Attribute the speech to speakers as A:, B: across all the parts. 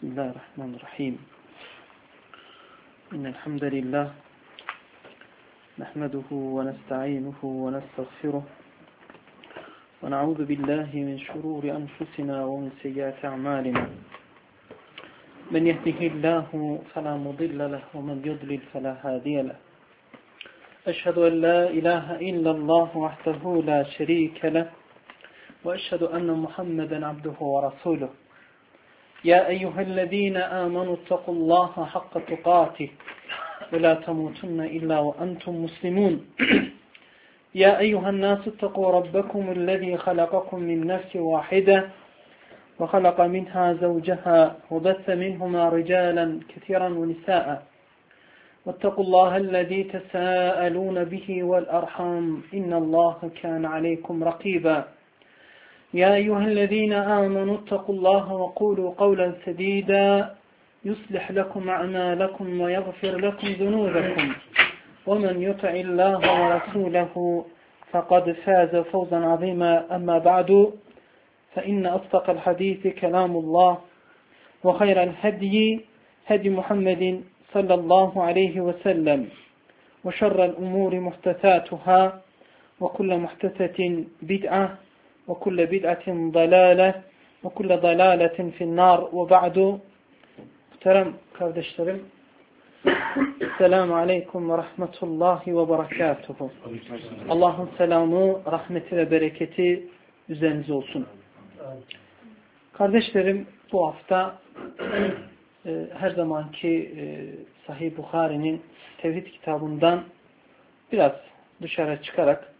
A: Bismillahirrahmanirrahim. İnnelhamdülillah. Nahmeduhu ve nesta'inuhu ve nestağfiruh. Ve na'udhu billahi min şururi enfusina ve min seyyiati a'malina. Men yehdihillahu fela mudille leh ve men yudlil fela hadiye leh. Eşhedü en la ilahe illallah vahdehu la şerike leh. Ve eşhedü enne Muhammeden abduhu ve rasuluh. يا أيها الذين آمنوا اتقوا الله حق تقاته ولا تموتن إلا وأنتم مسلمون يا أيها الناس اتقوا ربكم الذي خلقكم من نفس واحدة وخلق منها زوجها وبث منهما رجالا كثيرا ونساء واتقوا الله الذي تساءلون به والأرحام إن الله كان عليكم رقيبا يا أيها الذين آمنوا اتقوا الله وقولوا قولا سديدا يصلح لكم أعمالكم ويغفر لكم ذنوبكم ومن يطع الله ورسوله فقد فاز فوزا عظيما أما بعد فإن أصدق الحديث كلام الله وخير الهدي هدي محمد صلى الله عليه وسلم وشر الأمور محدثاتها وكل محدثة بدعة وكل بدعة ضلالة وكل ضلالة في النار وبعد. Muhterem kardeşlerim, Selamun Aleyküm ve Rahmetullahi ve Berekatuhu. Allah'ın selamı, rahmeti ve bereketi üzerinize olsun. Kardeşlerim, bu hafta her zamanki Sahih Bukhari'nin Tevhid kitabından biraz dışarı çıkarak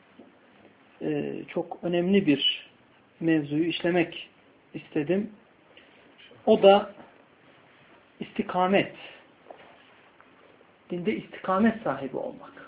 A: çok önemli bir mevzuyu işlemek istedim. O da istikamet. Dinde istikamet sahibi olmak.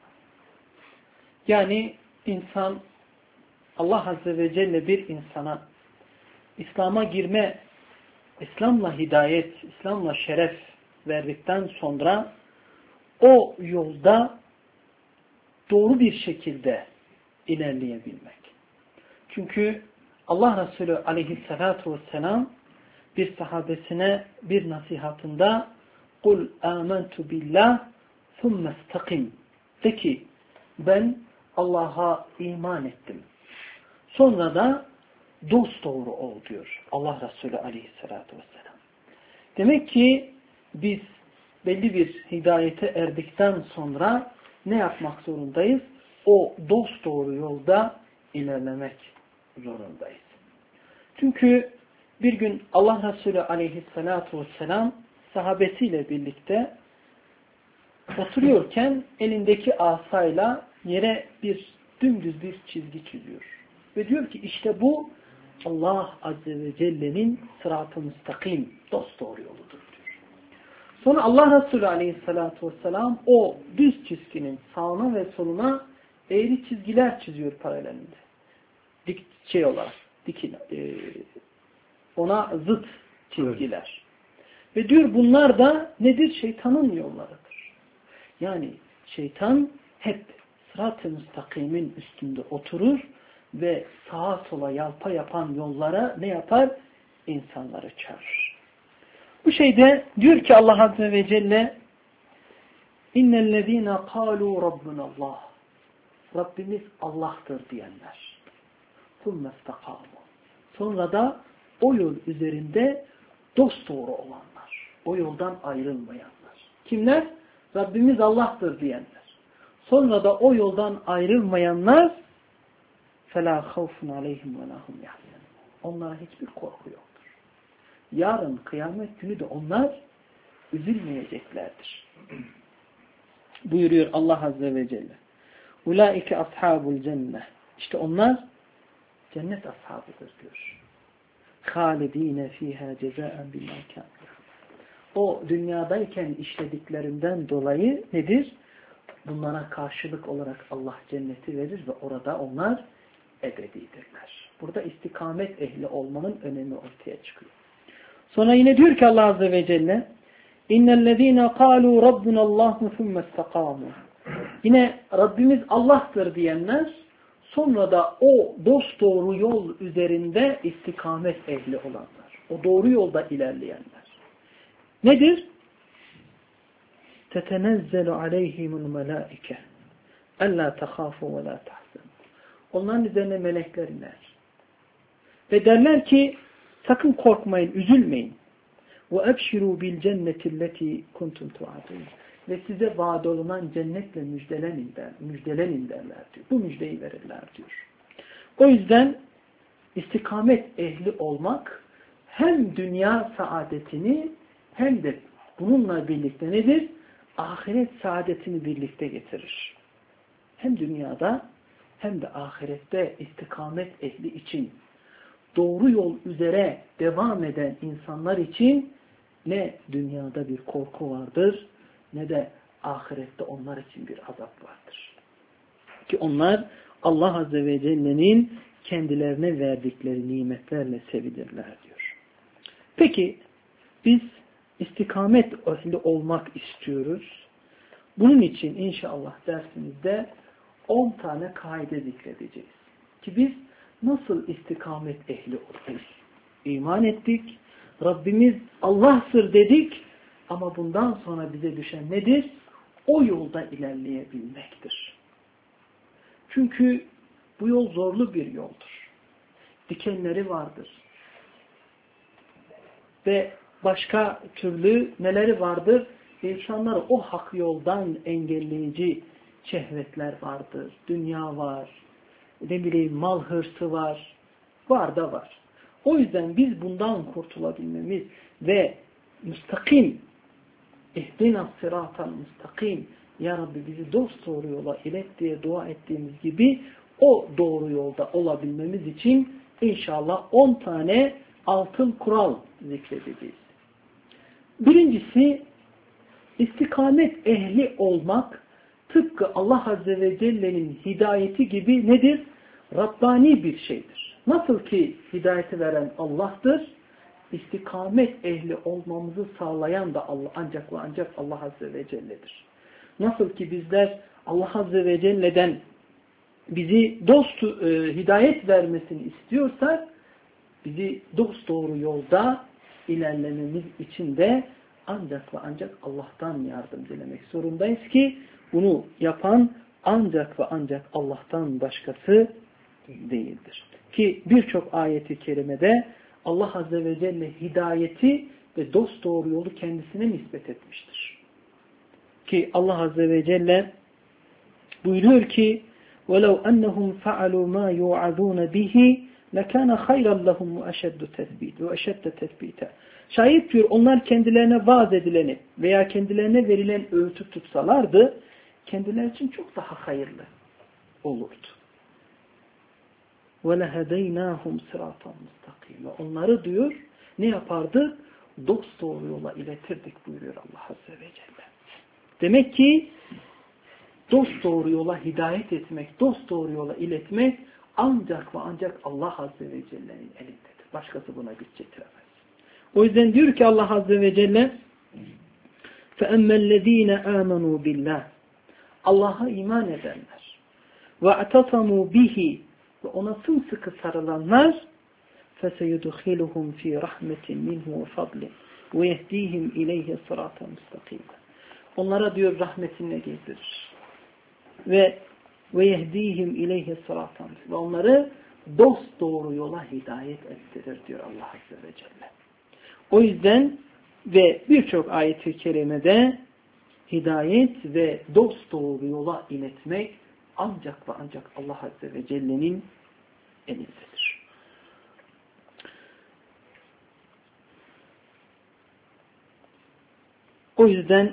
A: Yani insan, Allah Azze ve Celle bir insana İslam'a girme, İslam'la hidayet, İslam'la şeref verdikten sonra o yolda doğru bir şekilde ilerleyebilmek. Çünkü Allah Resulü aleyhissalatu vesselam bir sahabesine bir nasihatında قُلْ آمَنْتُ بِاللّٰهِ ثُمَّ اسْتَقِمْ de ki ben Allah'a iman ettim. Sonra da dosdoğru ol diyor Allah Resulü aleyhissalatu vesselam. Demek ki biz belli bir hidayete erdikten sonra ne yapmak zorundayız? O dosdoğru yolda ilerlemek zorundayız. Çünkü bir gün Allah Resulü aleyhissalatu vesselam sahabesiyle birlikte oturuyorken elindeki asayla yere dümdüz bir çizgi çiziyor. Ve diyor ki işte bu Allah Azze ve Celle'nin sırat-ı müstakim dosdoğru yoludur diyor. Sonra Allah Resulü aleyhissalatu vesselam o düz çizginin sağına ve soluna eğri çizgiler çiziyor paralelinde. Ona zıt çizgiler. Ve diyor bunlar da nedir? Şeytanın yollarıdır. Yani şeytan hep sırat-ı müstakimin üstünde oturur ve sağa sola yalpa yapan yollara ne yapar? İnsanları çağırır. Bu şeyde diyor ki Allah Azze ve Celle İnnellezîne kâlû Rabbunallah Rabbimiz Allah'tır diyenler. Sonra da o yol üzerinde dosdoğru olanlar. O yoldan ayrılmayanlar. Kimler? Rabbimiz Allah'tır diyenler. Sonra da o yoldan ayrılmayanlar فَلَا خَوْفٌ عَلَيْهِمْ وَلَا هُمْ يَحْزَنُونَ Onlara hiçbir korku yoktur. Yarın kıyamet günü de onlar üzülmeyeceklerdir. Buyuruyor Allah Azze ve Celle. Ulaike ashabul cennet. İşte onlar cennet ashabıdır diyor. Halidine fiha cezaen bima kanu. O dünyadayken işlediklerinden dolayı nedir? Bunlara karşılık olarak Allah cenneti verir ve orada onlar ebedidirler. Burada istikamet ehli olmanın önemi ortaya çıkıyor. Sonra yine diyor ki Allah Azze ve Celle İnnellezîne kâlû Rabbunallâhu thumme istekâmû Yine Rabbimiz Allah'tır diyenler sonra da o dosdoğru yol üzerinde istikamet ehli olanlar. O doğru yolda ilerleyenler. Nedir? Tetenezzelu aleyhimul melaike ella tehafu ve la tahzenu. Onların üzerine melekler iner. Ve derler ki sakın korkmayın, üzülmeyin. Ve ebşiru bil cennetilleti kuntum tuadun. Ve size vaad olunan cennetle müjdelenin derler diyor. Bu müjdeyi verirler diyor. O yüzden istikamet ehli olmak hem dünya saadetini hem de bununla birlikte nedir? Ahiret saadetini birlikte getirir. Hem dünyada hem de ahirette istikamet ehli için doğru yol üzere devam eden insanlar için ne dünyada bir korku vardır ne de ahirette onlar için bir azap vardır. Ki onlar Allah Azze ve Celle'nin kendilerine verdikleri nimetlerle sevilirler diyor. Peki biz istikamet ehli olmak istiyoruz. Bunun için inşallah dersimizde 10 tane kaide zikredeceğiz. Ki biz nasıl istikamet ehli oluruz? İman ettik, Rabbimiz Allah'tır dedik ama bundan sonra bize düşen nedir? O yolda ilerleyebilmektir. Çünkü bu yol zorlu bir yoldur. Dikenleri vardır. Ve başka türlü neleri vardır? İnsanları o hak yoldan engelleyici şehvetler vardır. Dünya var. Ne bileyim mal hırsı var. Var da var. O yüzden biz bundan kurtulabilmemiz ve müstakim ihdina sıratal müstakim Ya Rabbi bizi dosdoğru yola ilet diye dua ettiğimiz gibi o doğru yolda olabilmemiz için inşallah 10 tane altın kural zikredeceğiz. Birincisi istikamet ehli olmak tıpkı Allah Azze ve Celle'nin hidayeti gibi nedir? Rabbani bir şeydir. Nasıl ki hidayeti veren Allah'tır, istikamet ehli olmamızı sağlayan da Allah, ancak ve ancak Allah Azze ve Celle'dir. Nasıl ki bizler Allah Azze ve Celle'den bizi hidayet vermesini istiyorsak, bizi dosdoğru yolda ilerlememiz için de ancak ve ancak Allah'tan yardım dilemek zorundayız ki bunu yapan ancak ve ancak Allah'tan başkası değildir. Ki birçok ayeti kerimede Allah Azze ve Celle hidayeti ve dosdoğru yolu kendisine nispet etmiştir. Ki Allah Azze ve Celle buyuruyor ki وَلَوْ أَنَّهُمْ فَعَلُوا مَا يُوعَذُونَ بِهِ لَكَانَ خَيْرًا لَهُمْ وَأَشَدَّ تَثْبِيتًا. Şayet diyor onlar kendilerine vaaz edileni veya kendilerine verilen öğütü tutsalardı kendileri için çok daha hayırlı olurdu. وَلَهَدَيْنَاهُمْ صِرَاطًا مُسْتَقِيمًا. Onları diyor ne yapardı? Dosdoğru yola iletirdik buyuruyor Allah Azze ve Celle. Demek ki dosdoğru yola hidayet etmek, dosdoğru yola iletmek ancak ve ancak Allah Azze ve Celle'nin elindedir. Başkası buna güç getiremez. O yüzden diyor ki Allah Azze ve Celle فَأَمَّا الَّذ۪ينَ آمَنُوا بِاللّٰهِ Allah'a iman edenler وَاَعْتَصَمُوا بِهِ ve ona sımsıkı sarılanlar فَسَيُدْخِلُهُمْ ف۪ي رَحْمَةٍ مِنْهُ وَفَضْلٍ وَيَهْد۪يهِمْ اِلَيْهِ صِرَاطًا مُسْتَقِيمًا. Onlara diyor rahmetinle gezdirir. Ve yehdihim ileyhi sıratan ve onları dosdoğru yola hidayet ettirir diyor Allah Azze ve Celle. O yüzden ve birçok ayet-i kerimede hidayet ve dosdoğru yola iletmek ancak ve ancak Allah Azze ve Celle'nin elindedir. O yüzden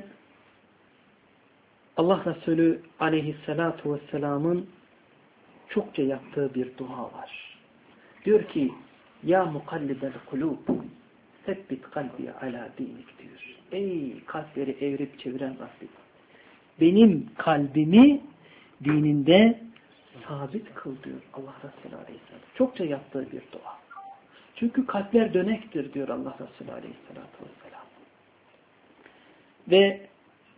A: Allah Resulü aleyhissalatu vesselamın çokça yaptığı bir dua var. Diyor ki ya mukallibel kulub sebbit kalbi ala dinik diyor. Ey kalpleri evrip çeviren Rabbim. Benim kalbimi dininde sabit kıl diyor Allah Resulü aleyhisselam. Çokça yaptığı bir dua. Çünkü kalpler dönektir diyor Allah Resulü aleyhissalatu vesselam. Ve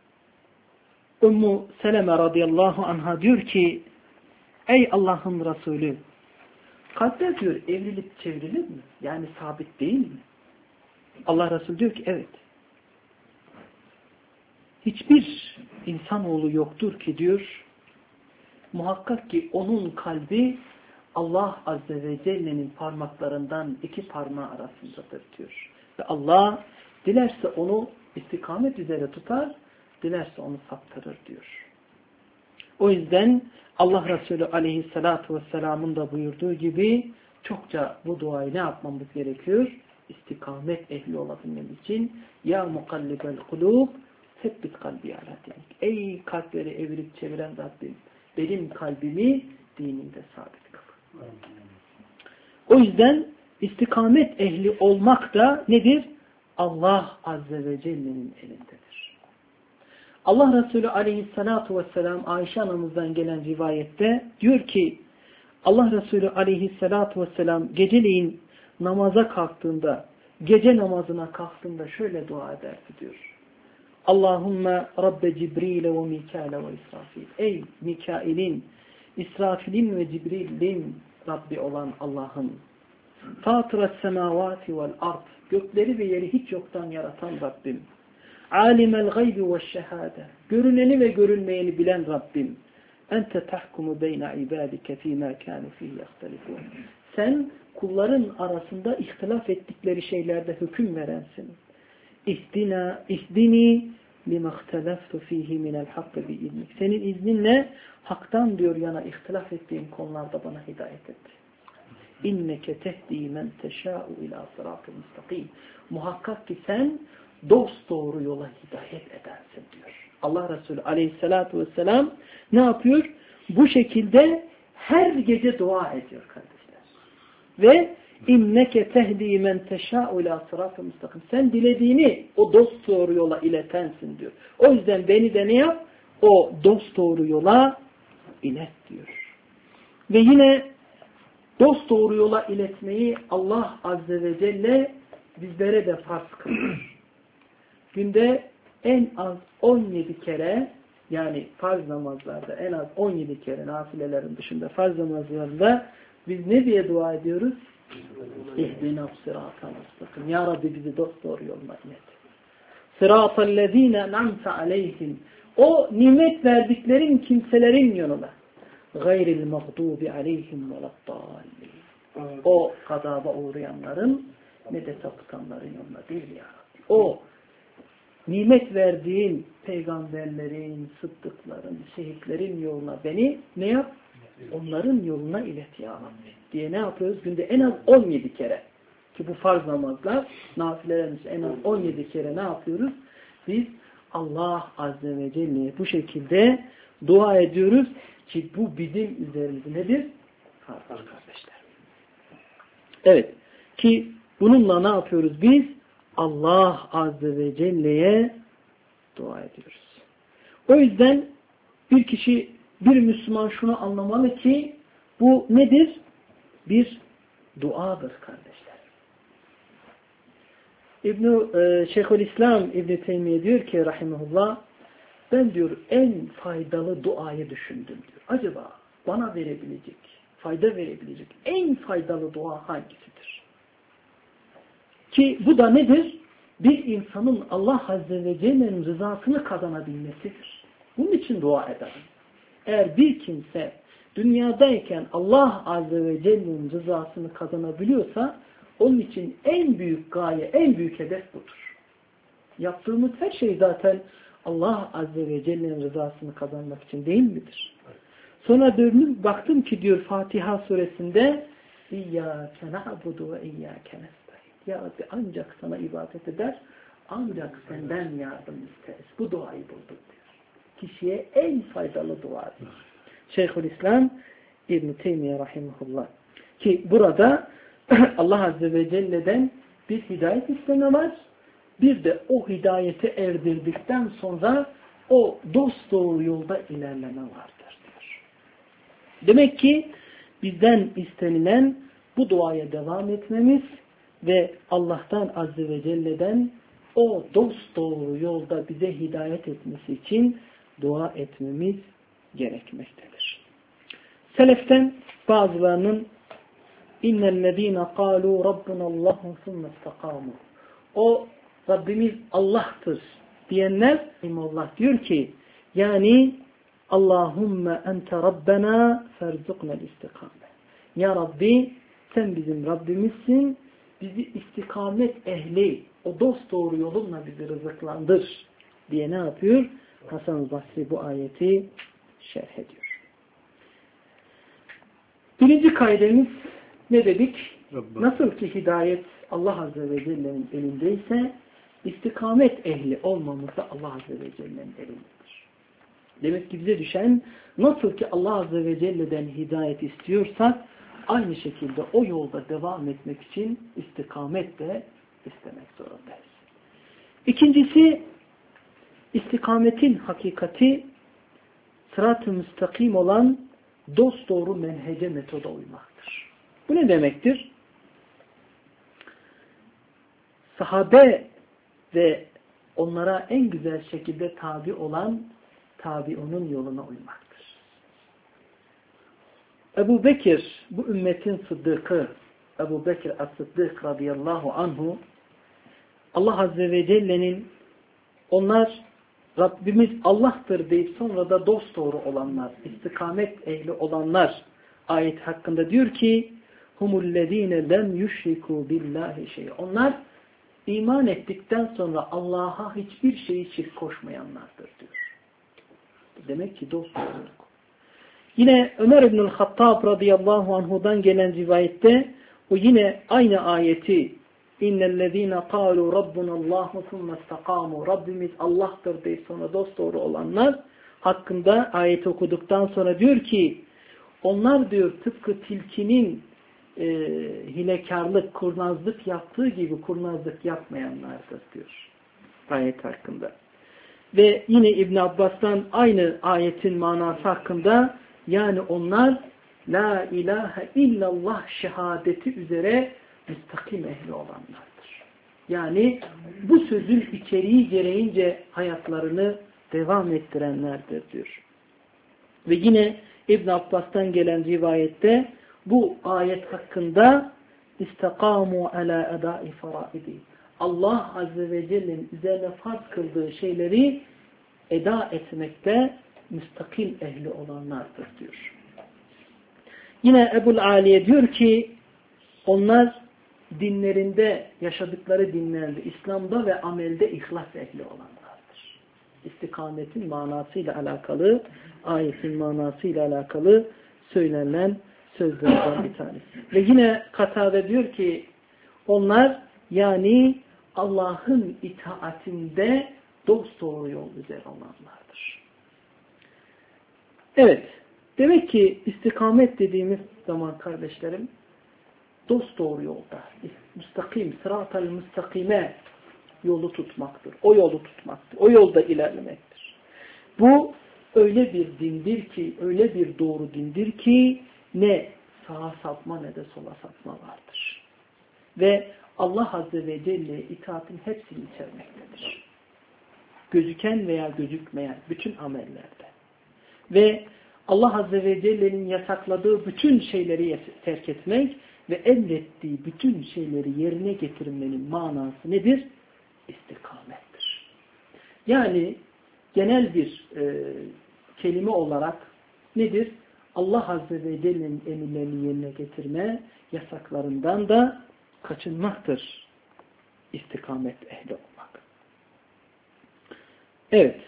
A: Ümmü Seleme radıyallahu anha diyor ki ey Allah'ın Resulü kalpler diyor evrilip çevrilir mi? Yani sabit değil mi? Allah Resulü diyor ki evet. Hiçbir insanoğlu yoktur ki diyor, muhakkak ki onun kalbi Allah Azze ve Celle'nin parmaklarından iki parmağı arasındadır diyor. Ve Allah dilerse onu istikamet üzere tutar, dilerse onu saptırır diyor. O yüzden Allah Resulü Aleyhisselatü Vesselam'ın da buyurduğu gibi çokça bu duayı ne yapmamız gerekiyor? İstikamet ehli olabilmemiz için ya mukallibel kulub sebbit kalbi ala dinik. Ey kalpleri evirip çeviren Rabbim, benim kalbimi dininde sabit kıl. O yüzden istikamet ehli olmak da nedir? Allah Azze ve Celle'nin elindedir. Allah Resulü Aleyhisselatü Vesselam Ayşe anamızdan gelen rivayette diyor ki Allah Resulü Aleyhisselatü Vesselam geceleyin namaza kalktığında, gece namazına kalktığında şöyle dua ederdi diyor. Allahümme Rabbe Cibril'e ve Mikail'e ve İsrafil. Ey Mikail'in, İsrafil'in ve Cibril'in Rabbi olan Allah'ım. Fatıras semavati vel ard. Gökleri ve yeri hiç yoktan yaratan Rabbim. Alimel gaybi ve şehade. Görüneni ve görünmeyeni bilen Rabbim. Ente tahkumu beyne ibadike fîmâ kânu fîhî yahtelifûn. Sen kulların arasında ihtilaf ettikleri şeylerde hüküm verensin. İhdini lima ihtelaftu fîhî minel hakkı bi'ilmik. Senin izninle haktan diyor yana ihtilaf ettiğim konularda bana hidayet et. İnneke tehdi men teşâ'u ilâ sıratı müstakim. Muhakkak ki sen dosdoğru yola hidayet edersin diyor. Allah Resulü Aleyhisselatü Vesselam ne yapıyor? Bu şekilde her gece dua ediyor kardeşler. Ve inneke tehdi men teşâ'u ilâ sıratı müstakim. Sen dilediğini o dosdoğru yola iletensin diyor. O yüzden beni de ne yap? O dosdoğru yola ilet diyor. Ve yine dosdoğru yola iletmeyi Allah Azze ve Celle bizlere de farz kılıyor. Günde en az 17 kere, yani farz namazlarda en az 17 kere, nafilelerin dışında farz namazlarda biz ne diye dua ediyoruz? İhdina sıratal mustakim. Ya Rabbi bizi dosdoğru yoluna ilet. Sıratallezine en'amte aleyhim. O nimet verdiklerin kimselerin yoluna. Gayril mağdubi aleyhim veleddallin. O gazaba uğrayanların ne de sapıtanların yoluna değil ya Rabbi. O nimet verdiğin peygamberlerin, sıddıkların, şehitlerin yoluna beni ne yap? Onların yoluna ilet ya Rabbi diye ne yapıyoruz? Günde en az 17 kere. Ki bu farz namazlar, nafilelerimiz en az 17 kere ne yapıyoruz? Biz Allah Azze ve Celle'ye bu şekilde dua ediyoruz ki bu bizim üzerimizde nedir? Farz kardeşler. Evet. Ki bununla ne yapıyoruz biz? Allah Azze ve Celle'ye dua ediyoruz. O yüzden bir kişi, bir Müslüman şunu anlamalı ki bu nedir? Bir duadır kardeşler. Şeyhülislam İbn-i Teymiye diyor ki rahimahullah, ben diyor en faydalı duayı düşündüm diyor. Acaba bana verebilecek, fayda verebilecek en faydalı dua hangisidir? Ki bu da nedir? Bir insanın Allah Azze ve Celle'nin rızasını kazanabilmesidir. Bunun için dua ederim. Eğer bir kimse dünyadayken Allah Azze ve Celle'nin rızasını kazanabiliyorsa onun için en büyük gaye, en büyük hedef budur. Yaptığımız her şey zaten Allah Azze ve Celle'nin rızasını kazanmak için değil midir? Sonra dönüp baktım ki diyor Fatiha suresinde İyyâke na'budu ve iyyâke nestaîn. Ya Rabbi ancak sana ibadet eder, ancak senden yardım isteriz. Bu duayı bulduk diyor. Kişiye en faydalı duadır. Şeyhülislam İbn-i Teymiye rahimahullah. Ki burada Allah Azze ve Celle'den bir hidayet isteme var. Bir de o hidayete erdirdikten sonra o dosdoğru yolda ilerleme vardır diyor. Demek ki bizden istenilen bu duaya devam etmemiz ve Allah'tan Azze ve Celle'den o dosdoğru yolda bize hidayet etmesi için dua etmemiz gerekmektedir. Seleften bazılarının innellezîne kâlû rabbunallâhu sümme istekâmû. o Rabbimiz Allah'tır diyenler, Allah diyor ki yani Allahümme ente Rabbena ferzuknel istikame. Ya Rabbi sen bizim Rabbimizsin, bizi istikamet ehli, o dosdoğru yolunla bizi rızıklandır diye ne yapıyor? Hasan-ı Basri bu ayeti şerh ediyor. Birinci kaidemiz ne dedik? Nasıl ki hidayet Allah Azze ve Celle'nin elindeyse istikamet ehli olmamız da Allah Azze ve Celle'nin elindedir. Demek ki bize düşen nasıl ki Allah Azze ve Celle'den hidayet istiyorsak aynı şekilde o yolda devam etmek için istikamet de istemek zorundayız. İkincisi istikametin hakikati sırat-ı müstakim olan dosdoğru menhece metoda uymaktır. Bu ne demektir? Sahabe ve onlara en güzel şekilde tabi olan tabiunun yoluna uymaktır. Ebu Bekir, bu ümmetin sıddıkı, Ebu Bekir as-Sıddık radıyallahu anhu, Allah Azze ve Celle'nin onlar Rabbimiz Allah'tır deyip sonra da dosdoğru olanlar, istikamet ehli olanlar ayet hakkında diyor ki humullezine lem yüşriku billahi şey. Onlar iman ettikten sonra Allah'a hiçbir şeyi şirk koşmayanlardır diyor. Demek ki dosdoğruluk. Yine Ömer İbnül Hattab radıyallahu anhu'dan gelen rivayette o yine aynı ayeti İnnellezîne kâlû rabbunallâhu thumme istakâmû Rabbimiz Allah'tır deyip sonra dosdoğru olanlar hakkında ayeti okuduktan sonra diyor ki onlar diyor tıpkı tilkinin hilekarlık, kurnazlık yaptığı gibi kurnazlık yapmayanlardır diyor ayet hakkında. Ve yine İbn Abbas'tan aynı ayetin manası hakkında yani onlar la ilahe illallah şehadeti üzere müstakim ehli olanlardır. Yani bu sözün içeriği gereğince hayatlarını devam ettirenlerdir diyor. Ve yine İbn Abbas'tan gelen rivayette bu ayet hakkında istakamu ala edai faraidi. Allah Azze ve Celle'nin üzerine farz kıldığı şeyleri eda etmekte müstakim ehli olanlardır diyor. Yine Ebul Aliye diyor ki onlar dinlerinde, yaşadıkları dinlerde, İslam'da ve amelde ihlas ehli olanlardır. İstikametin manasıyla alakalı, ayetin manasıyla alakalı söylenen sözlerden bir tanesi. Ve yine Katade diyor ki onlar yani Allah'ın itaatinde dosdoğru yol üzere olanlardır. Evet, demek ki istikamet dediğimiz zaman kardeşlerim dosdoğru yolda, müstakim, sırat-ı müstakime yolu tutmaktır. O yolu tutmaktır. O yolda ilerlemektir. Bu öyle bir dindir ki, öyle bir doğru dindir ki ne sağa sapma ne de sola sapma vardır. Ve Allah Azze ve Celle'ye itaatin hepsini içermektedir. Gözüken veya gözükmeyen bütün amellerde. Ve Allah Azze ve Celle'nin yasakladığı bütün şeyleri terk etmek ve emrettiği bütün şeyleri yerine getirmenin manası nedir? İstikamettir. Yani genel bir kelime olarak nedir? Allah Azze ve Celle'nin emirlerini yerine getirme, yasaklarından da kaçınmaktır. İstikamet ehli olmak. Evet.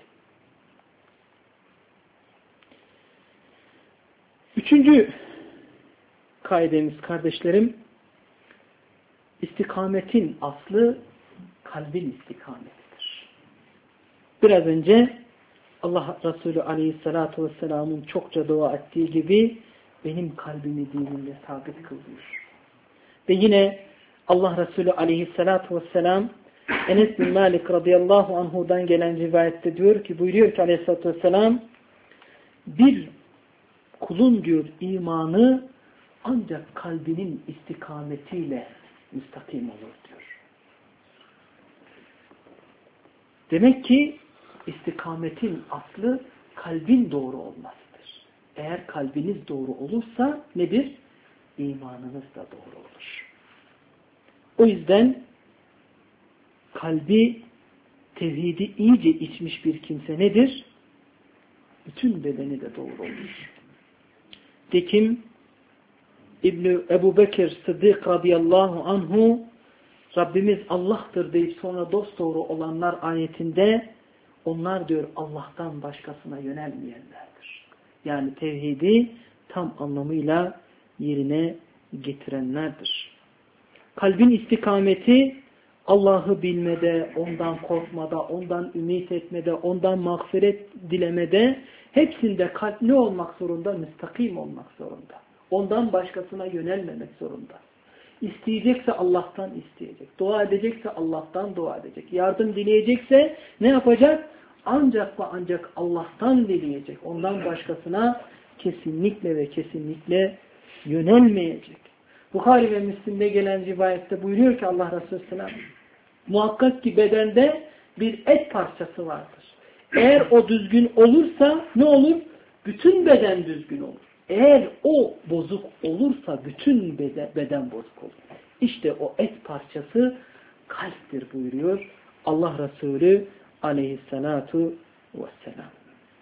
A: Üçüncü kaidemiz kardeşlerim, istikametin aslı kalbin istikametidir. Biraz önce Allah Resulü Aleyhisselatü Vesselam'ın çokça dua ettiği gibi benim kalbimi dinimde sabit kılıyor. Ve yine Allah Resulü Aleyhisselatü Vesselam Enes bin Malik radıyallahu anhu'dan gelen rivayette diyor ki, buyuruyor ki Aleyhisselatü Vesselam bir kulun diyor imanı ancak kalbinin istikametiyle müstakim olur diyor. Demek ki istikametin aslı kalbin doğru olmasıdır. Eğer kalbiniz doğru olursa nedir? İmanınız da doğru olur. O yüzden kalbi tevhidi iyice içmiş bir kimse nedir? Bütün bedeni de doğru olur. Tekim Ebu Bekir Sıddık radıyallahu anhu Rabbimiz Allah'tır deyip sonra dosdoğru olanlar ayetinde onlar diyor Allah'tan başkasına yönelmeyenlerdir. Yani tevhidi tam anlamıyla yerine getirenlerdir. Kalbin istikameti Allah'ı bilmede, ondan korkmada, ondan ümit etmede, ondan mağfiret dilemede hepsinde kalp ne olmak zorunda? Müstakim olmak zorunda. Ondan başkasına yönelmemek zorunda. İsteyecekse Allah'tan isteyecek. Dua edecekse Allah'tan dua edecek. Yardım dileyecekse ne yapacak? Ancak ve ancak Allah'tan dileyecek. Ondan başkasına kesinlikle ve kesinlikle yönelmeyecek. Bukhari ve Müslim'de gelen rivayette buyuruyor ki Allah Resulü Selam, muhakkak ki bedende bir et parçası vardır. Eğer o düzgün olursa ne olur? Bütün beden düzgün olur. Eğer o bozuk olursa bütün beden bozuk olur. İşte o et parçası kalptir buyuruyor Allah Resulü aleyhissalatu vesselam.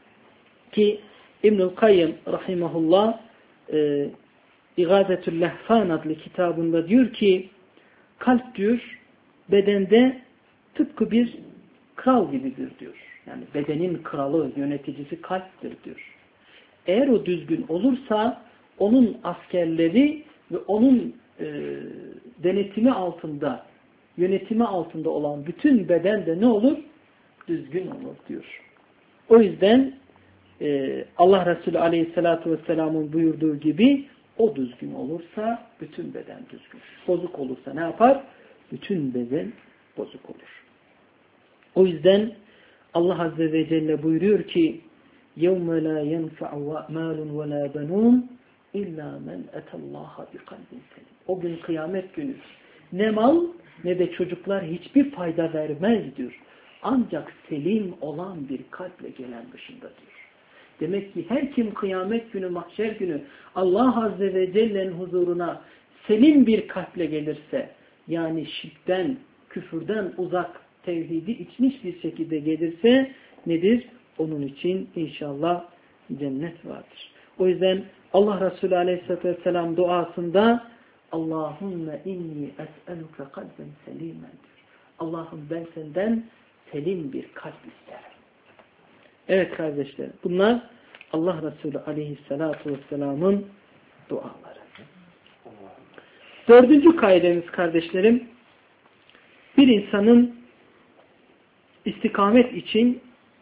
A: Ki İbnül Kayyım rahimahullah İgazetül Lehfan adlı kitabında diyor ki kalp diyor bedende tıpkı bir kral gibidir diyor. Yani bedenin kralı, yöneticisi kalptir diyor. Eğer o düzgün olursa onun askerleri ve onun denetimi altında, yönetimi altında olan bütün beden de ne olur? Düzgün olur diyor. O yüzden Allah Resulü Aleyhisselatü Vesselam'ın buyurduğu gibi o düzgün olursa bütün beden düzgün. Bozuk olursa ne yapar? Bütün beden bozuk olur. O yüzden Allah Azze ve Celle buyuruyor ki يَوْمَ لَا يَنْفَعُ مَالٌ وَلَا بَنُونَ اِلَّا مَنْ اَتَى اللّٰهَ بِقَلْبٍ سَلِيمٍ. O gün kıyamet günü ne mal ne de çocuklar hiçbir fayda vermez diyor. Ancak selim olan bir kalple gelen dışında diyor. Demek ki her kim kıyamet günü, mahşer günü Allah Azze ve Celle'nin huzuruna selim bir kalple gelirse, yani şirkten, küfürden uzak, tevhidi içmiş bir şekilde gelirse nedir? Onun için inşallah cennet vardır. O yüzden Allah Resulü Aleyhisselatü Vesselam duasında Allahümme inni es'eluke kalben selimen diyor. Allah'ım ben senden selim bir kalp isterim. Evet kardeşler, bunlar Allah Resulü Aleyhisselatü Vesselam'ın duaları. Dördüncü kaidemiz kardeşlerim, bir insanın istikamet için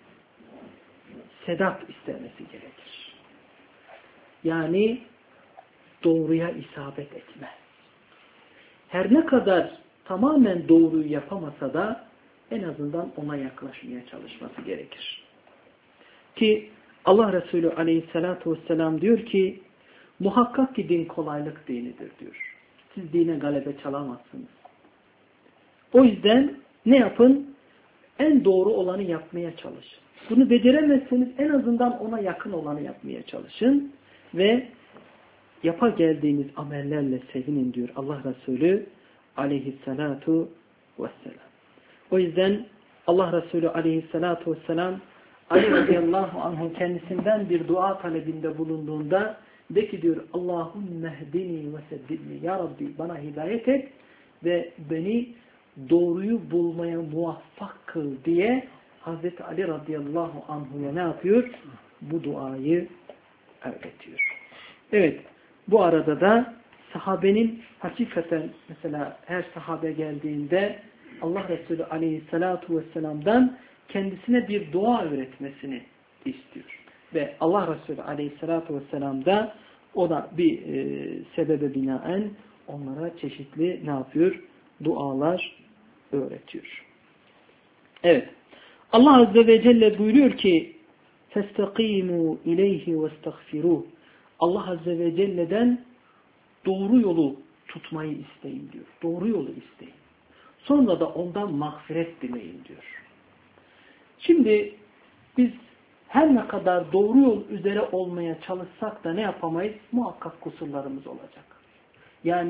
A: sedat istemesi gerekir. Yani doğruya isabet etme. Her ne kadar tamamen doğruyu yapamasa da en azından ona yaklaşmaya çalışması gerekir. Ki Allah Resulü Aleyhisselatü Vesselam diyor ki muhakkak ki din kolaylık dinidir diyor. Siz dine galebe çalamazsınız. O yüzden ne yapın? En doğru olanı yapmaya çalışın. Bunu beceremezseniz en azından ona yakın olanı yapmaya çalışın ve yapa geldiğiniz amellerle sevinin diyor Allah Resulü Aleyhisselatu Vesselam. O yüzden Allah Resulü Aleyhisselatu Vesselam Ali radıyallahu anh'ın kendisinden bir dua talebinde bulunduğunda de ki diyor Allahümme hdini ve seddidni, ya Rabbi bana hidayet et ve beni doğruyu bulmaya muvaffak kıl diye Hazreti Ali radıyallahu anhu'ya ne yapıyor? Bu duayı öğretiyor. Evet, bu arada da sahabenin hakikaten mesela her sahabe geldiğinde Allah Resulü aleyhissalatu vesselam'dan kendisine bir dua öğretmesini istiyor. Ve Allah Resulü aleyhissalatu vesselam da o da bir sebebe binaen onlara çeşitli ne yapıyor? Dualar öğretiyor. Evet. Allah Azze ve Celle buyuruyor ki فَاسْتَقِيمُوا اِلَيْهِ وَاسْتَغْفِرُوهُ. Allah Azze ve Celle'den doğru yolu tutmayı isteyin diyor. Doğru yolu isteyin. Sonra da ondan mağfiret dileyin diyor. Şimdi biz her ne kadar doğru yol üzere olmaya çalışsak da ne yapamayız? Muhakkak kusurlarımız olacak. Yani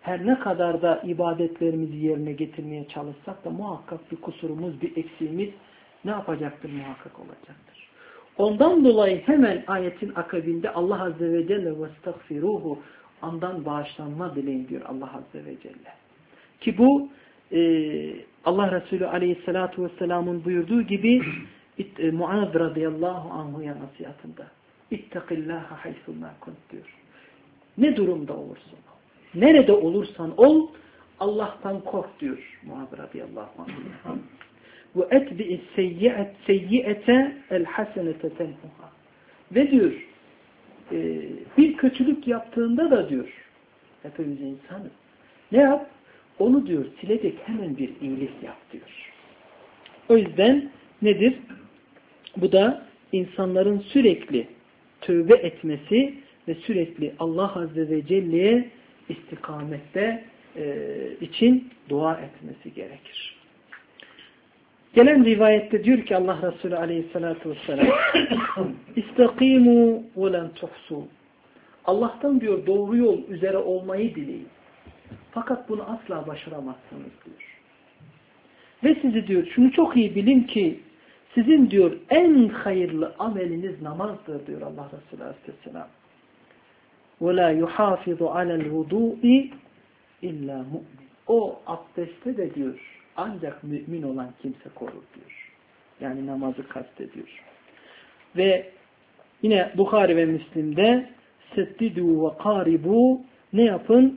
A: her ne kadar da ibadetlerimizi yerine getirmeye çalışsak da muhakkak bir kusurumuz, bir eksiğimiz ne yapacaktır? Muhakkak olacaktır. Ondan dolayı hemen ayetin akabinde Allah Azze ve Celle وَاسْتَغْفِرُوهُ ondan bağışlanma dileyin diyor Allah Azze ve Celle. Ki bu Allah Resulü Aleyhisselatü Vesselam'ın buyurduğu gibi Muaz radıyallahu anhu'ya nasihatında İttakillâhe haythumâ kunt diyor. Ne durumda olursun ol, nerede olursan ol Allah'tan kork diyor Muaz radıyallahu anh. Ve etbi'is seyyi'ete el hasenete tenhuha. Ve diyor bir kötülük yaptığında da diyor hepimiz insanız. Ne yap? Onu diyor silecek hemen bir iyilik yap diyor. O yüzden nedir? Bu da insanların sürekli tövbe etmesi ve sürekli Allah Azze ve Celle'ye istikamette için dua etmesi gerekir. Gelen rivayette diyor ki Allah Resulü Aleyhisselatü Vesselam İstakimu ve len tuhsu. Allah'tan diyor doğru yol üzere olmayı dileyin. Fakat bunu asla başaramazsınız diyor. Ve sizi diyor şunu çok iyi bilin ki sizin diyor en hayırlı ameliniz namazdır diyor Allah Resulü Aleyhisselam. وَلَا يُحَافِظُ عَلَى الْوُضُوءِ اِلَّا مُؤْمِنٍ. O abdeste de diyor ancak mümin olan kimse korur diyor. Yani namazı kastediyor. Ve yine Bukhari ve Müslim'de seddidu ve karibu ne yapın?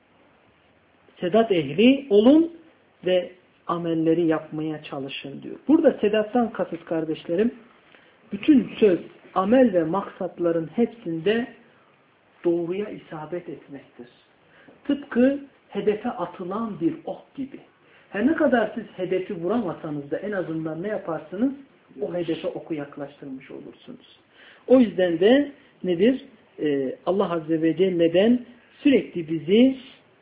A: Sedat ehli olun ve amelleri yapmaya çalışın diyor. Burada sedattan kasıt kardeşlerim bütün söz, amel ve maksatların hepsinde doğruya isabet etmektir. Tıpkı hedefe atılan bir ok gibi. Her ne kadar siz hedefi vuramasanız da en azından ne yaparsınız? O hedefe oku yaklaştırmış olursunuz. O yüzden de nedir? Allah Azze ve Celle'den sürekli bizi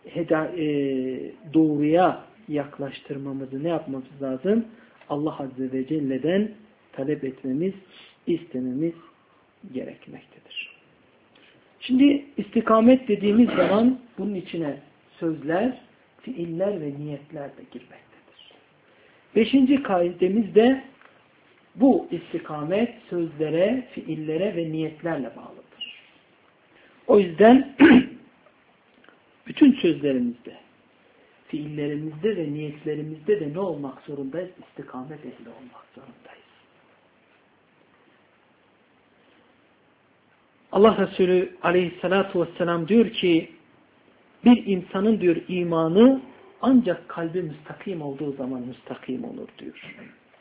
A: doğruya yaklaştırmamızı ne yapmamız lazım? Allah Azze ve Celle'den talep etmemiz, istememiz gerekmektedir. Şimdi istikamet dediğimiz zaman bunun içine sözler, fiiller ve niyetler de girmektedir. 5. kaidemiz de bu istikamet sözlere, fiillere ve niyetlerle bağlıdır. O yüzden bütün sözlerimizde, fiillerimizde ve niyetlerimizde de ne olmak zorundayız? İstikamet ehli olmak zorundayız. Allah Resulü Aleyhisselatü Vesselam diyor ki bir insanın diyor imanı ancak kalbi müstakim olduğu zaman müstakim olur diyor.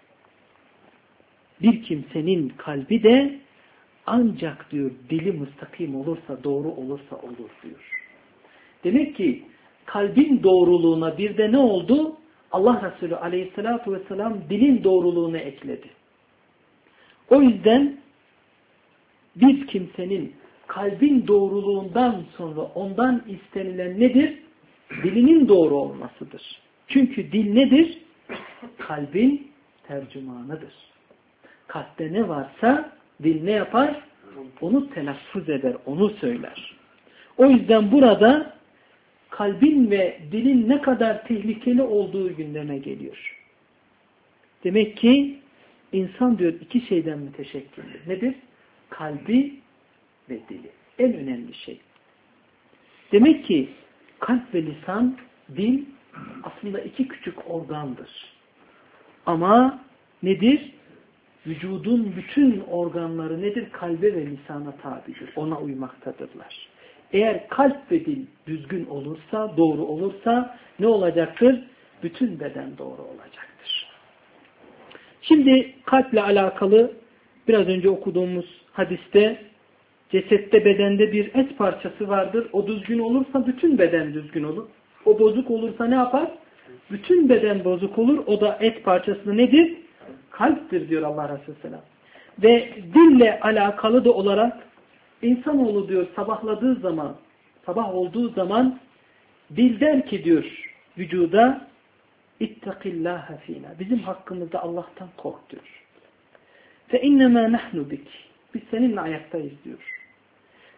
A: Bir kimsenin kalbi de ancak diyor dili müstakim olursa, doğru olursa olur diyor. Demek ki kalbin doğruluğuna bir de ne oldu? Allah Resulü Aleyhisselatü Vesselam dilin doğruluğunu ekledi. O yüzden bir kimsenin kalbin doğruluğundan sonra ondan istenilen nedir? Dilinin doğru olmasıdır. Çünkü dil nedir? Kalbin tercümanıdır. Kalpte ne varsa dil ne yapar? Onu telaffuz eder, onu söyler. O yüzden burada kalbin ve dilin ne kadar tehlikeli olduğu gündeme geliyor. Demek ki insan diyor iki şeyden müteşekkildir. Nedir? Kalbi ve dili. En önemli şey. Demek ki kalp ve lisan, dil aslında iki küçük organdır. Ama nedir? Vücudun bütün organları nedir? Kalbe ve lisana tabidir. Ona uymaktadırlar. Eğer kalp ve dil düzgün olursa, doğru olursa ne olacaktır? Bütün beden doğru olacaktır. Şimdi kalple alakalı biraz önce okuduğumuz hadiste cesette, bedende bir et parçası vardır. O düzgün olursa bütün beden düzgün olur. O bozuk olursa ne yapar? Bütün beden bozuk olur. O da et parçası nedir? Kalptir diyor Allah Resulü Selam. Ve dille alakalı da olarak insanoğlu diyor sabahladığı zaman, sabah olduğu zaman dil der ki diyor vücuda İttakillâhe fînâ. Bizim hakkımızda Allah'tan kork diyor. Fe innemâ nahnu bik. Biz seninle ayaktayız diyor.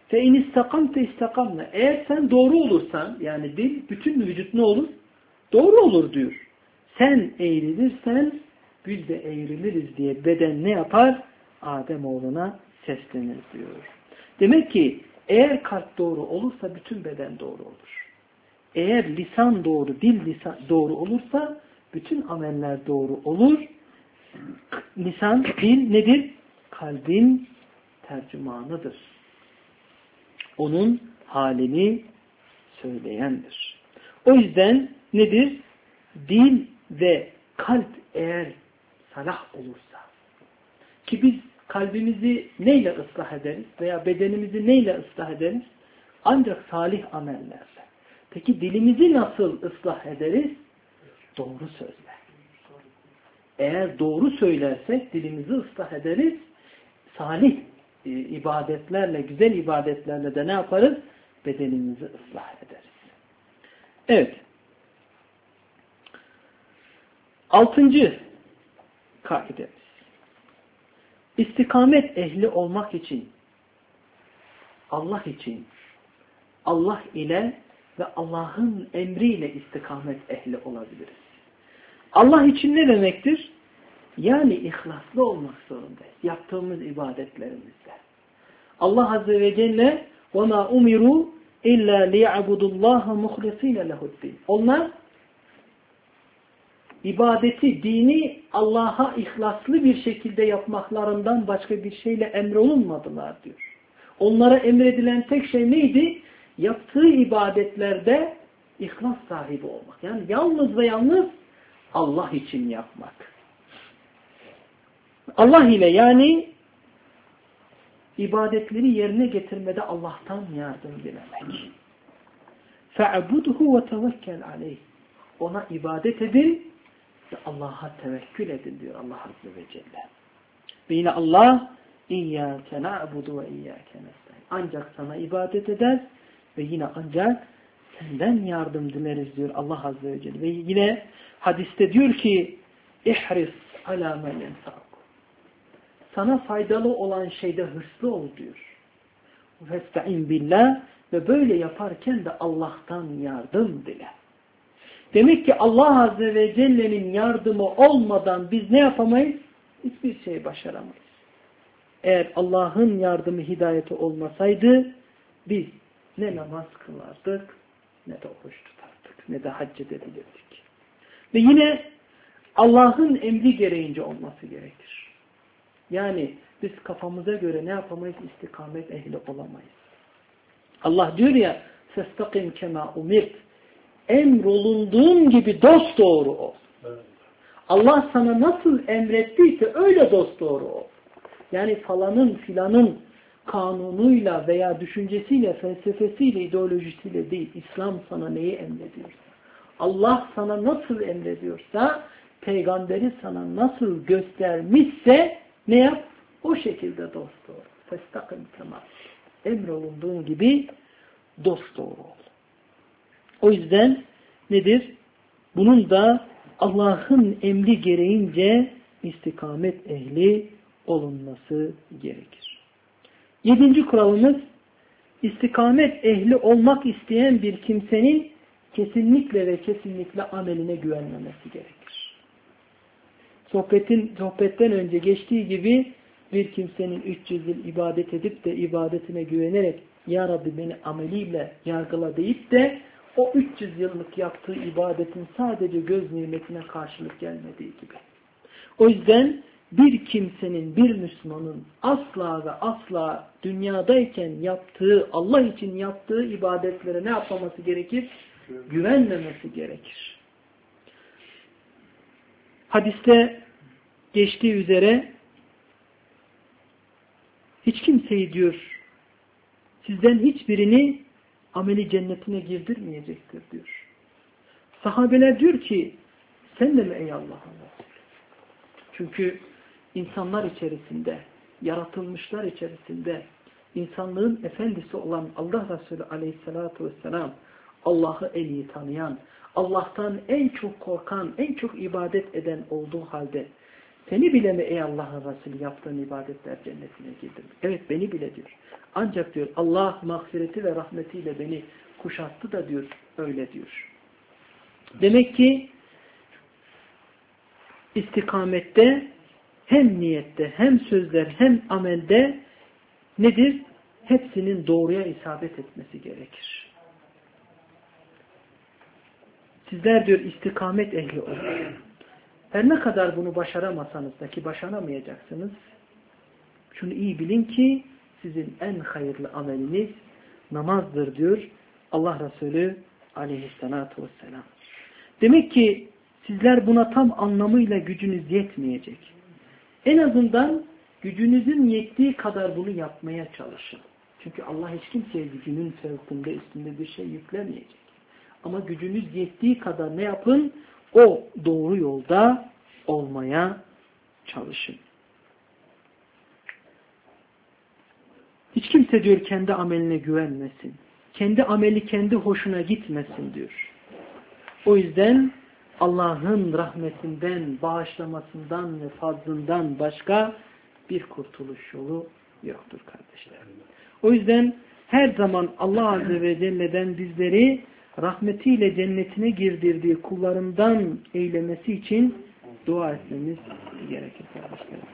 A: Fe in istakamte istakamna. Eğer sen doğru olursan, yani dil, bütün vücut ne olur? Doğru olur diyor. Sen eğrilirsen biz de eğriliriz diye beden ne yapar? Ademoğluna seslenir diyor. Demek ki eğer kalp doğru olursa bütün beden doğru olur. Eğer lisan doğru, dil doğru olursa bütün ameller doğru olur. Lisan, dil nedir? Kalbin tercümanıdır. Onun halini söyleyendir. O yüzden nedir? Dil ve kalp eğer salah olursa, ki biz kalbimizi neyle ıslah ederiz veya bedenimizi neyle ıslah ederiz? Ancak salih amellerle. Peki dilimizi nasıl ıslah ederiz? Doğru sözle. Eğer doğru söylersek dilimizi ıslah ederiz. Salih ibadetlerle, güzel ibadetlerle de ne yaparız? Bedenimizi ıslah ederiz. Evet. 6. kaidemiz. İstikamet ehli olmak için, Allah için, Allah ile ve Allah'ın emriyle istikamet ehli olabiliriz. Allah için ne demektir? Yani ihlaslı olmak zorundayız. Yaptığımız ibadetlerimizde. Allah Azze ve Celle وَمَا اُمِرُوا اِلَّا لِيَعْبُدُ اللّٰهَ مُخْلِص۪ينَ لَهُ الدِّينَ. Onlar ibadeti, dini Allah'a ihlaslı bir şekilde yapmaklarından başka bir şeyle emrolunmadılar diyor. Onlara emredilen tek şey neydi? Yaptığı ibadetlerde ihlas sahibi olmak. Yani yalnız ve yalnız Allah için yapmak. Allah ile, yani ibadetleri yerine getirmede Allah'tan yardım dilemek. فَعْبُدْهُ وَتَوَكَّلْ عَلَيْهِ. Ona ibadet edin ve Allah'a tevekkül edin diyor Allah Azze ve Celle. Ve yine Allah اِيَّاكَ نَعْبُدُ وَاِيَّاكَ نَسْتَعِينَ. Ancak sana ibadet eder ve yine ancak senden yardım dileriz diyor Allah Azze ve Celle. Ve yine hadiste diyor ki اِحْرِصْ عَلَى مَنْ يَنْفَعُكُ. Sana faydalı olan şeyde hırslı ol diyor. وَفَاسْتَعِنْ بِاللّٰهِ. Ve böyle yaparken de Allah'tan yardım dile. Demek ki Allah Azze ve Celle'nin yardımı olmadan biz ne yapamayız? Hiçbir şey başaramayız. Eğer Allah'ın yardımı, hidayeti olmasaydı biz ne namaz kılardık, ne de oruç tutardık, ne de hac edebilirdik. Ve yine Allah'ın emri gereğince olması gerekir. Yani biz kafamıza göre ne yapamayız? İstikamet ehli olamayız. Allah diyor ya فَاسْتَقِمْ كَمَا اُمِرْتِ. Emrolunduğun gibi dosdoğru ol. Evet. Allah sana nasıl emrettiyse öyle dosdoğru ol. Yani falanın filanın kanunuyla veya düşüncesiyle, felsefesiyle, ideolojisiyle değil. İslam sana neyi emrediyorsa, Allah sana nasıl emrediyorsa, peygamberi sana nasıl göstermişse ne yap? O şekilde dosdoğru. فَاسْتَقِمْ كَمَا. Emrolunduğun gibi dosdoğru ol. O yüzden nedir? Bunun da Allah'ın emri gereğince istikamet ehli olunması gerekir. 7. kuralımız, istikamet ehli olmak isteyen bir kimsenin kesinlikle ve kesinlikle ameline güvenmemesi gerekir. Sohbetten önce geçtiği gibi bir kimsenin 300 yıl ibadet edip de ibadetine güvenerek Ya Rabbi beni ameliyle yargıla deyip de o 300 yıllık yaptığı ibadetin sadece göz nimetine karşılık gelmediği gibi. O yüzden bir kimsenin, bir Müslümanın asla ve asla dünyadayken yaptığı, Allah için yaptığı ibadetlere ne yapmaması gerekir? Güvenmemesi gerekir. Hadiste geçtiği üzere hiç kimseyi diyor, sizden hiçbirini ameli cennetine girdirmeyecektir diyor. Sahabeler diyor ki sen de mi ey Allah'ın Resulü? Çünkü insanlar içerisinde, yaratılmışlar içerisinde insanlığın efendisi olan Allah Resulü aleyhissalatu vesselam, Allah'ı en iyi tanıyan, Allah'tan en çok korkan, en çok ibadet eden olduğu halde Seni bile mi ey Allah'ın Resulü yaptığın ibadetler cennetine girdim? Evet beni bile diyor. Ancak diyor Allah mağfireti ve rahmetiyle beni kuşattı da diyor öyle diyor. Demek ki istikamette hem niyette hem sözler hem amelde nedir? Hepsinin doğruya isabet etmesi gerekir. Sizler diyor istikamet ehli olun. Her ne kadar bunu başaramasanız da ki başaramayacaksınız. Şunu iyi bilin ki sizin en hayırlı ameliniz namazdır diyor Allah Resulü aleyhissalatu vesselam. Demek ki sizler buna tam anlamıyla gücünüz yetmeyecek. En azından gücünüzün yettiği kadar bunu yapmaya çalışın. Çünkü Allah hiç kimseye gücünün fevkinde üstünde bir şey yüklemeyecek. Ama gücünüz yettiği kadar ne yapın? O doğru yolda olmaya çalışın. Hiç kimse diyor kendi ameline güvenmesin. Kendi ameli kendi hoşuna gitmesin diyor. O yüzden Allah'ın rahmetinden, bağışlamasından ve fazlından başka bir kurtuluş yolu yoktur kardeşler. O yüzden her zaman Allah Azze ve Celle'den bizleri rahmetiyle cennetine girdirdiği kullarından eylemesi için dua etmemiz gerekir kardeşlerim.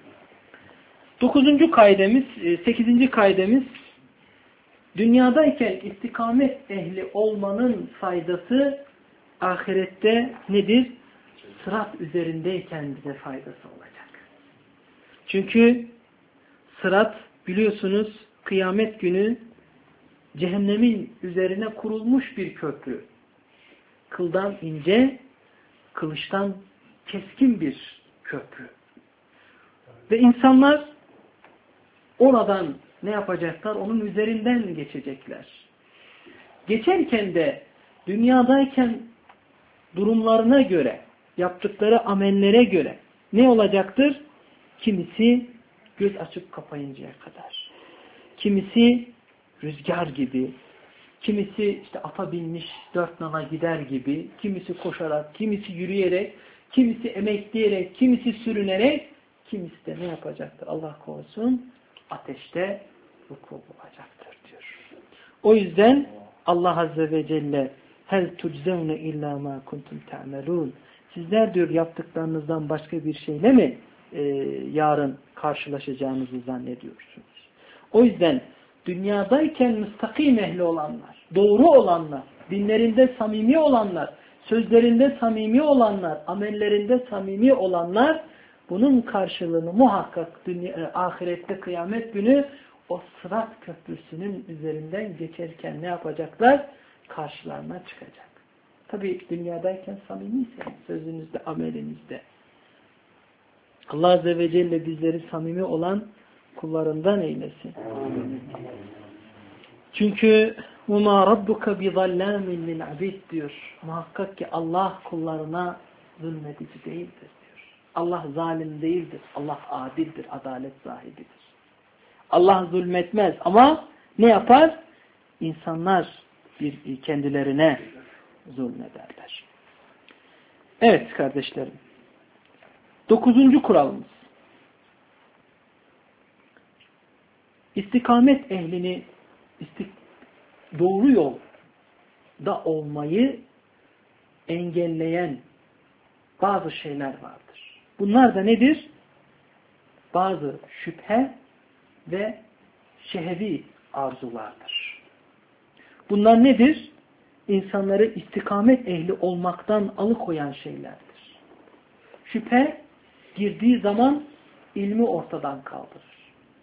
A: 8. kaidemiz dünyadayken istikamet ehli olmanın faydası ahirette nedir? Sırat üzerindeyken bize faydası olacak. Çünkü sırat biliyorsunuz kıyamet günü cehennemin üzerine kurulmuş bir köprü. Kıldan ince, kılıçtan keskin bir köprü. Ve insanlar oradan ne yapacaklar? Onun üzerinden geçecekler. Geçerken de dünyadayken durumlarına göre, yaptıkları amellere göre ne olacaktır? Kimisi göz açıp kapayıncaya kadar. Kimisi rüzgar gibi, kimisi işte ata binmiş 4 nala gider gibi, kimisi koşarak, kimisi yürüyerek, kimisi emekleyerek, kimisi sürünerek, kimisi de ne yapacaktır? Allah korusun ateşte vuku bulacaktır diyor. O yüzden Allah Azze ve Celle hel tuczevne illa ma kuntum ta'melun. Sizler diyor yaptıklarınızdan başka bir şeyle mi yarın karşılaşacağınızı zannediyorsunuz? O yüzden dünyadayken müstakim ehli olanlar, doğru olanlar, dinlerinde samimi olanlar, sözlerinde samimi olanlar, amellerinde samimi olanlar bunun karşılığını muhakkak ahirette kıyamet günü o Sırat Köprüsü'nün üzerinden geçerken ne yapacaklar? Karşılarına çıkacak. Tabi dünyadayken samimiyseniz sözünüzde, amelinizde. Allah Azze ve Celle bizleri samimi olan kullarından eylesin. Çünkü وَمَا رَبُّكَ بِظَلَّامٍ لِلْعَبِيدِ diyor. Muhakkak ki Allah kullarına zulmedici değildir diyor. Allah zalim değildir. Allah adildir, adalet sahibidir. Allah zulmetmez ama ne yapar? İnsanlar kendilerine zulmederler. Evet kardeşlerim. 9. kuralımız. İstikamet ehlini doğru yolda olmayı engelleyen bazı şeyler vardır. Bunlar da nedir? Bazı şüphe ve şehvi arzulardır. Bunlar nedir? İnsanları istikamet ehli olmaktan alıkoyan şeylerdir. Şüphe girdiği zaman ilmi ortadan kaldırır.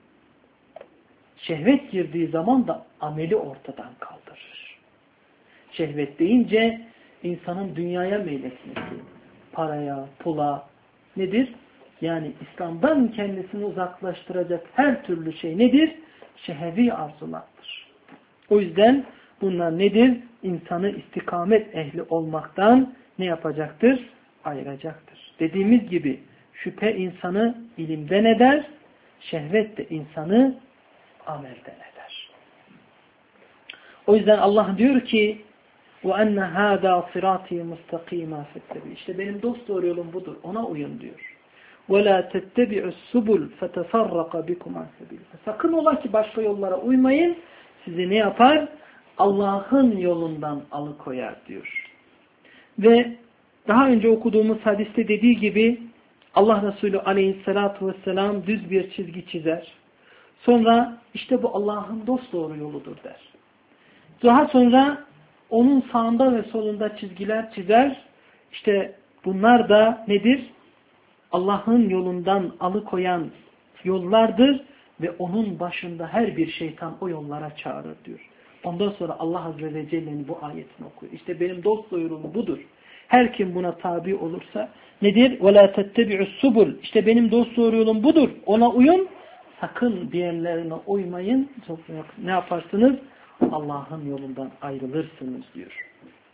A: Şehvet girdiği zaman da ameli ortadan kaldırır. Şehvet deyince insanın dünyaya meyletmesi, paraya, pula nedir? Yani İslam'dan kendisini uzaklaştıracak her türlü şey nedir? Şehvi arzulardır. O yüzden bunlar nedir? İnsanı istikamet ehli olmaktan ne yapacaktır? Ayıracaktır. Dediğimiz gibi şüphe insanı ilimden eder, şehvet de insanı amelden eder. O yüzden Allah diyor ki وَاَنَّ هَذَا صِرَاطِي مُسْتَقِيمًا فَاتَّبِعُوا İşte benim dost doğru yolum budur. Ona uyun diyor. وَلَا تَتَّبِعُ السُّبُلْ فَتَفَرَّقَ بِكُمْ عَنْ سَبِيلِهِ. Sakın ola ki başka yollara uymayın. Sizi ne yapar? Allah'ın yolundan alıkoyar diyor. Ve daha önce okuduğumuz hadiste dediği gibi Allah Resulü aleyhissalatu vesselam düz bir çizgi çizer. Sonra işte bu Allah'ın dosdoğru yoludur der. Daha sonra onun sağında ve solunda çizgiler çizer. İşte bunlar da nedir? Allah'ın yolundan alıkoyan yollardır ve onun başında her bir şeytan o yollara çağırır diyor. Ondan sonra Allah Azze ve Celle'nin bu ayetini okuyor. İşte benim dosdoğru yolum budur. Her kim buna tabi olursa nedir? وَلَا تَتَّبِعُ السُّبُلْ. İşte benim dosdoğru yolum budur. Ona uyun. Sakın diğerlerine uymayın. Ne yaparsınız? Allah'ın yolundan ayrılırsınız diyor.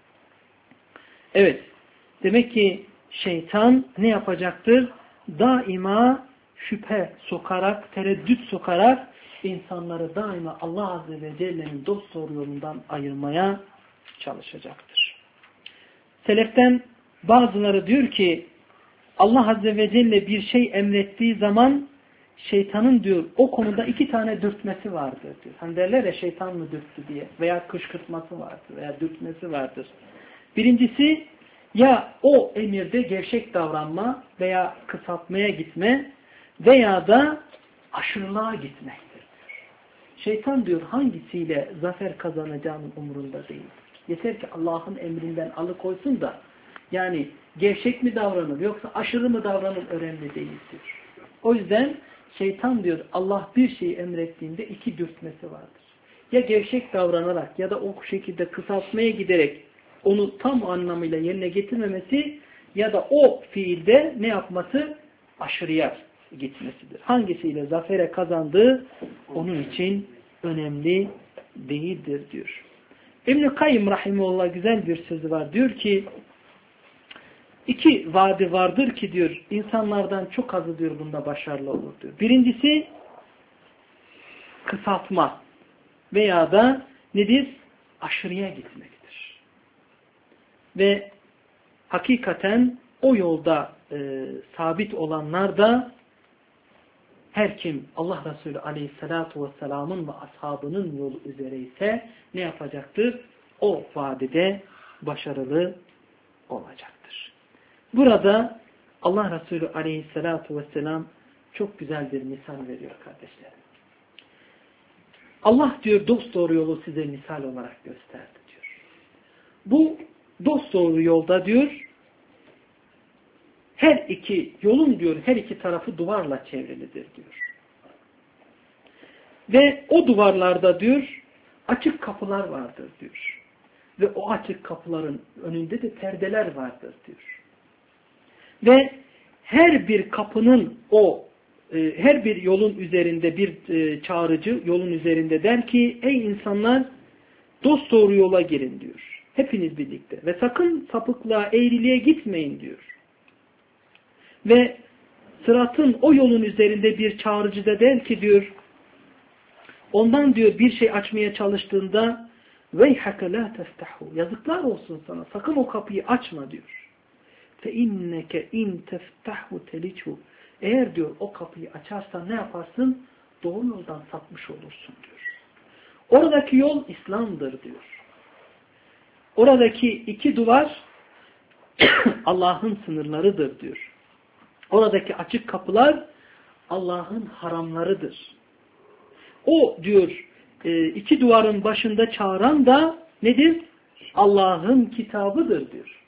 A: Evet. Demek ki şeytan ne yapacaktır? Daima şüphe sokarak, tereddüt sokarak insanları daima Allah Azze ve Celle'nin dosdoğru yolundan ayırmaya çalışacaktır. Seleften bazıları diyor ki Allah Azze ve Celle bir şey emrettiği zaman şeytanın diyor o konuda 2 tane dürtmesi vardır diyor. Hani derler ya şeytan mı dürttü diye veya kışkırtması vardır veya dürtmesi vardır. Birincisi ya o emirde gevşek davranma veya kısaltmaya gitme veya da aşırılığa gitmektir diyor. Şeytan diyor hangisiyle zafer kazanacağının umurunda değil. Yeter ki Allah'ın emrinden alıkoysun da yani gevşek mi davranır yoksa aşırı mı davranır önemli değildir. O yüzden şeytan diyor Allah bir şeyi emrettiğinde 2 dürtmesi vardır. Ya gevşek davranarak ya da o şekilde kısaltmaya giderek onu tam anlamıyla yerine getirmemesi ya da o fiilde ne yapması? Aşırıya gitmesidir. Hangisiyle zafere kazandığı onun için önemli değildir diyor. İbn-i Kayyım Rahimullah güzel bir sözü var. Diyor ki 2 vadi vardır ki diyor insanlardan çok azı diyor bunda başarılı olur diyor. Birincisi kısaltma veya da nedir? Aşırıya gitmektir. Ve hakikaten o yolda sabit olanlar da her kim Allah Resulü Aleyhisselatü Vesselam'ın ve ashabının yolu üzere ise ne yapacaktır? O vadide başarılı olacaktır. Burada Allah Resulü Aleyhisselatü Vesselam çok güzel bir misal veriyor kardeşlerim. Allah diyor dosdoğru yolu size misal olarak gösterdi diyor. Bu dosdoğru yolda diyor her iki yolun diyor her iki tarafı duvarla çevrilidir diyor. Ve o duvarlarda diyor açık kapılar vardır diyor. Ve o açık kapıların önünde de perdeler vardır diyor. Ve her bir kapının her bir yolun üzerinde bir çağrıcı yolun üzerinde der ki ey insanlar dosdoğru yola girin diyor. Hepiniz birlikte. Ve sakın sapıklığa, eğriliğe gitmeyin diyor. Ve sıratın o yolun üzerinde bir çağrıcı da der ki diyor ondan diyor bir şey açmaya çalıştığında veyhake la teftahu yazıklar olsun sana sakın o kapıyı açma diyor. Fe inneke in teftahu telichu eğer diyor o kapıyı açarsan ne yaparsın? Doğru yoldan sapmış olursun diyor. Oradaki yol İslam'dır diyor. Oradaki 2 duvar Allah'ın sınırlarıdır diyor. Oradaki açık kapılar Allah'ın haramlarıdır. O diyor 2 duvarın başında çağıran da nedir? Allah'ın kitabıdır diyor.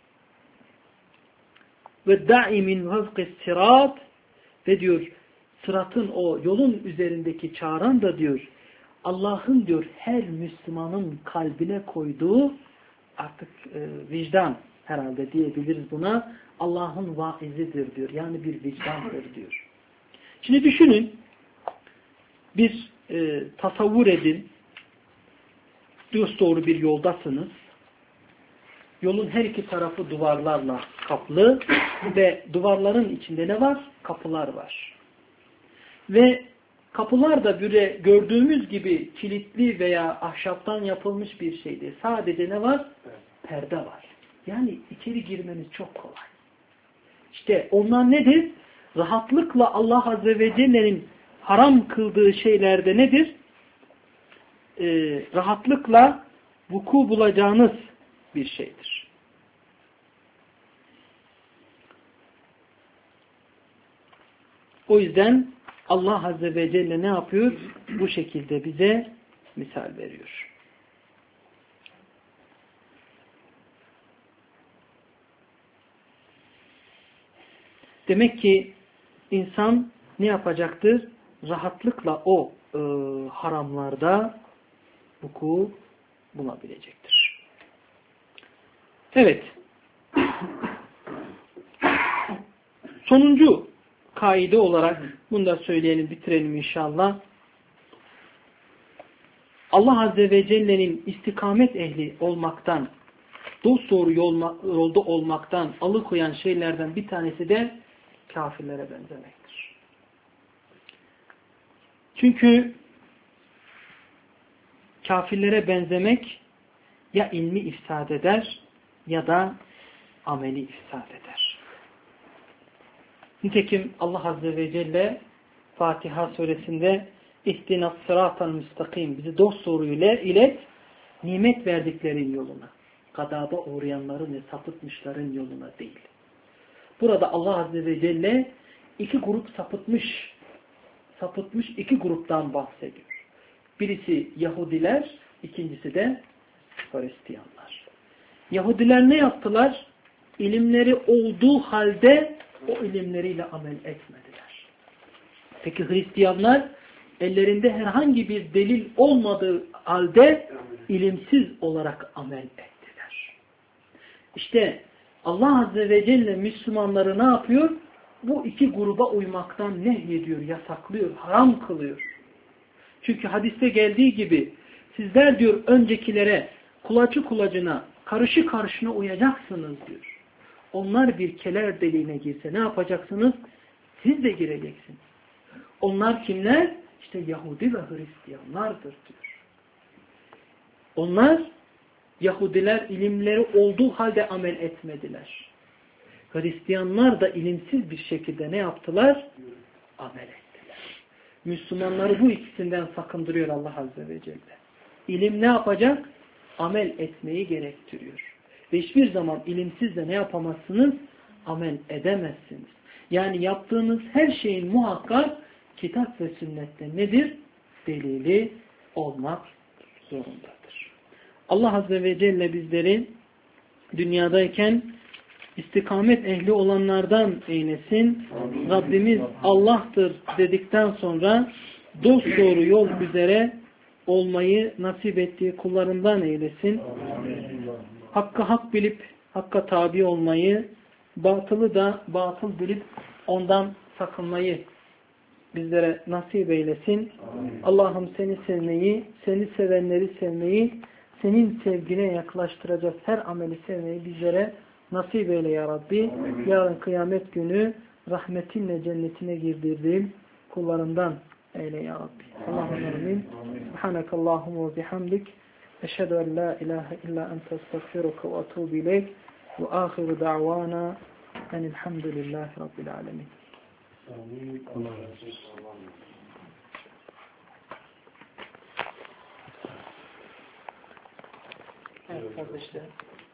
A: Ve da'i min vazqis sirat ve diyor sıratın o yolun üzerindeki çağıran da diyor Allah'ın diyor her Müslümanın kalbine koyduğu artık vicdan herhalde diyebiliriz buna Allah'ın vaizidir diyor. Yani bir vicdandır diyor. Şimdi düşünün bir tasavvur edin dosdoğru bir yoldasınız. Yolun her iki tarafı duvarlarla kaplı ve duvarların içinde ne var? Kapılar var. Ve kapılar da böyle gördüğümüz gibi kilitli veya ahşaptan yapılmış bir şeydi. Sadece ne var? Perde var. Yani içeri girmeniz çok kolay. İşte onlar nedir? rahatlıkla Allah Azze ve Celle'nin haram kıldığı şeylerde nedir? Rahatlıkla vuku bulacağınız bir şeydir. O yüzden Allah Azze ve Celle ne yapıyor? Bu şekilde bize misal veriyor. Demek ki insan ne yapacaktır? Rahatlıkla o haramlarda vuku bulabilecektir. Evet. Sonuncu kaide olarak bunu da söyleyelim, bitirelim inşallah. Allah Azze ve Celle'nin istikamet ehli olmaktan, dosdoğru yolda olmaktan alıkoyan şeylerden bir tanesi de kafirlere benzemektir. Çünkü kafirlere benzemek ya ilmi ifsad eder ya da ameli ifsad eder. Nitekim Allah Azze ve Celle Fatiha suresinde İhdinas sıratal müstakim, bizi dosdoğru ilet, nimet verdiklerin yoluna, gadaba uğrayanların ve sapıtmışların yoluna değil. Burada Allah Azze ve Celle iki grup sapıtmış iki gruptan bahsediyor. Birisi Yahudiler, ikincisi de Hristiyanlar. Yahudiler ne yaptılar? İlimleri olduğu halde o ilimleriyle amel etmediler. Peki Hristiyanlar ellerinde herhangi bir delil olmadığı halde ilimsiz olarak amel ettiler. İşte Allah Azze ve Celle Müslümanları ne yapıyor? Bu iki gruba uymaktan nehyediyor, yasaklıyor, haram kılıyor. Çünkü hadiste geldiği gibi sizler diyor öncekilere kulacı kulacına, karışı karışına uyacaksınız diyor. Onlar bir keler deliğine girse ne yapacaksınız? Siz de gireceksiniz. Onlar kimler? İşte Yahudi ve Hristiyanlardır diyor. Onlar, Yahudiler ilimleri olduğu halde amel etmediler. Hristiyanlar da ilimsiz bir şekilde ne yaptılar? Amel ettiler. Müslümanları bu ikisinden sakındırıyor Allah Azze ve Celle. İlim ne yapacak? Amel etmeyi gerektiriyor. Ve hiçbir zaman ilimsiz de ne yapamazsınız? Amel edemezsiniz. Yani yaptığınız her şeyin muhakkak kitap ve sünnette nedir? Delili olmak zorundadır. Allah Azze ve Celle bizleri dünyadayken istikamet ehli olanlardan eylesin. Rabbimiz Allah'tır dedikten sonra dosdoğru yol üzere olmayı nasip ettiği kullarından eylesin. Hakkı hak bilip hakka tabi olmayı, batılı da batıl bilip ondan sakınmayı bizlere nasip eylesin. Allah'ım seni sevmeyi, seni sevenleri sevmeyi, senin sevgine yaklaştıracak her ameli sevmeyi bizlere nasip eyle ya Rabbi. Yarın kıyamet günü rahmetinle cennetine girdirdiğin kullarından eyle ya Rabbi. Allahümme amin. Subhanakallahumma ve bihamdik. Eşhedü en la ilahe illa ente estağfiruke ve etûbü ileyk. Ve ahiru da'vana enilhamdülillahi rabbil alemin. Evet kardeşlerim.